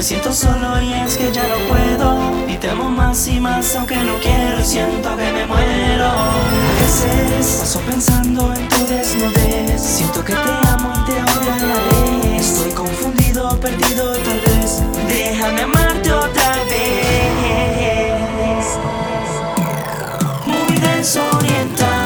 siento solo y es que ya no puedo. Y te amo más y más aunque no quiero y siento que me muero. A veces paso pensando en tu desnudez. Siento que te amo y te odio a la vez. Estoy confundido, perdido tal vez. Déjame amarte otra vez. Muy desorientado.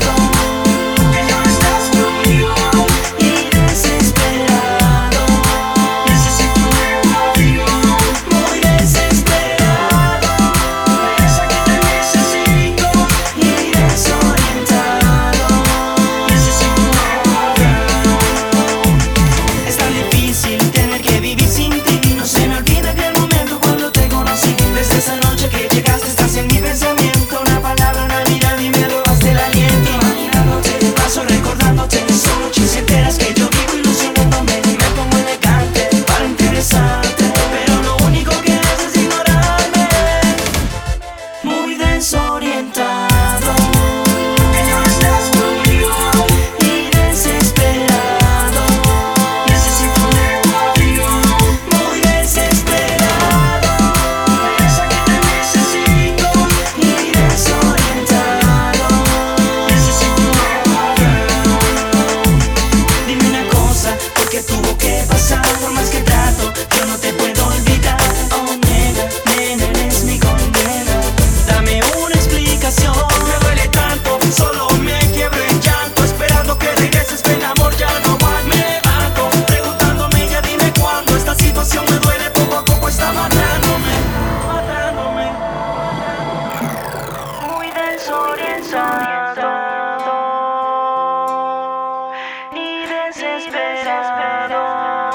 Y desesperado,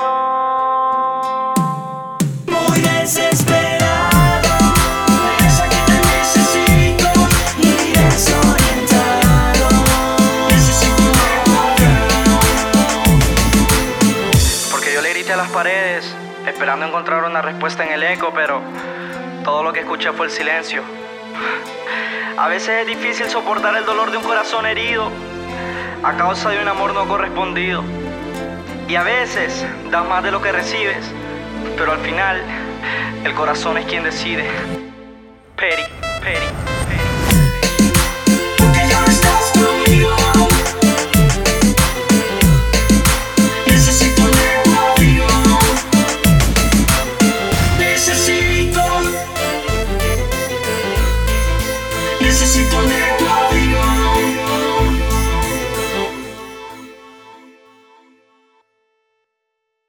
muy desesperado. Es que te necesito y desorientado. Necesito un Porque yo le grité a las paredes, esperando encontrar una respuesta en el eco, pero todo lo que escuché fue el silencio. A veces es difícil soportar el dolor de un corazón herido a causa de un amor no correspondido. Y a veces das más de lo que recibes, pero al final el corazón es quien decide. Peri, Peri, Peri. Porque ya no estás conmigo. Necesito un avión. Necesito un